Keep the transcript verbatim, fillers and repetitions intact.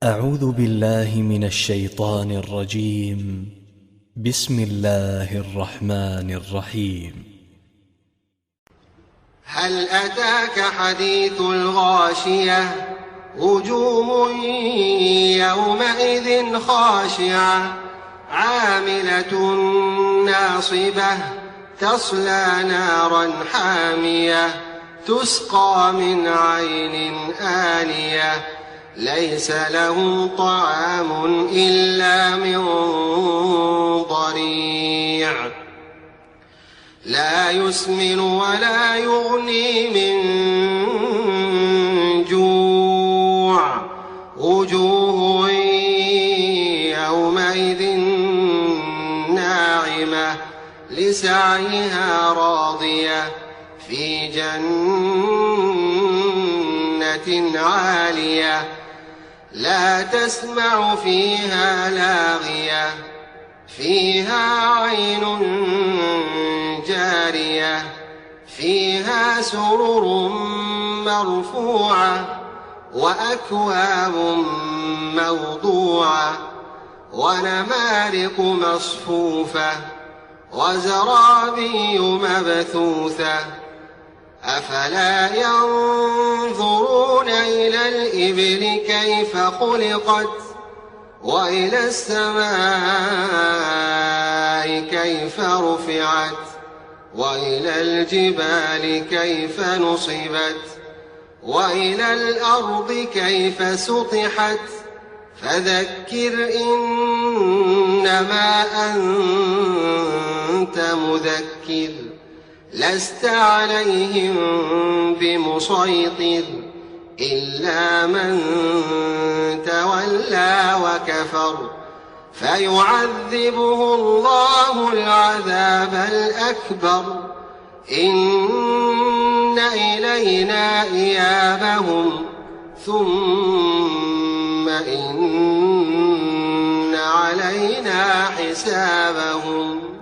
أعوذ بالله من الشيطان الرجيم. بسم الله الرحمن الرحيم. هل أتاك حديث الغاشية وجوه يومئذ خاشعة عاملة ناصبة تصلى نارا حامية تسقى من عين آنية ليس له طعام إلا من ضريع لا يسمن ولا يغني من جوع وجوه يومئذ ناعمة لسعيها راضية في جنة عالية لا تسمع فيها لاغية فيها عين جارية فيها سرر مرفوعة وأكواب موضوعة ونمارق مصفوفة وزرابي مبثوثة أفلا ينظرون إلى الإبل كيف خلقت وإلى السماء كيف رفعت وإلى الجبال كيف نصبت وإلى الأرض كيف سطحت فذكر إنما أنت مذكر لست عليهم بمسيطر إلا من تولى وكفر فيعذبه الله العذاب الأكبر إن إلينا إيابهم ثم إن علينا حسابهم.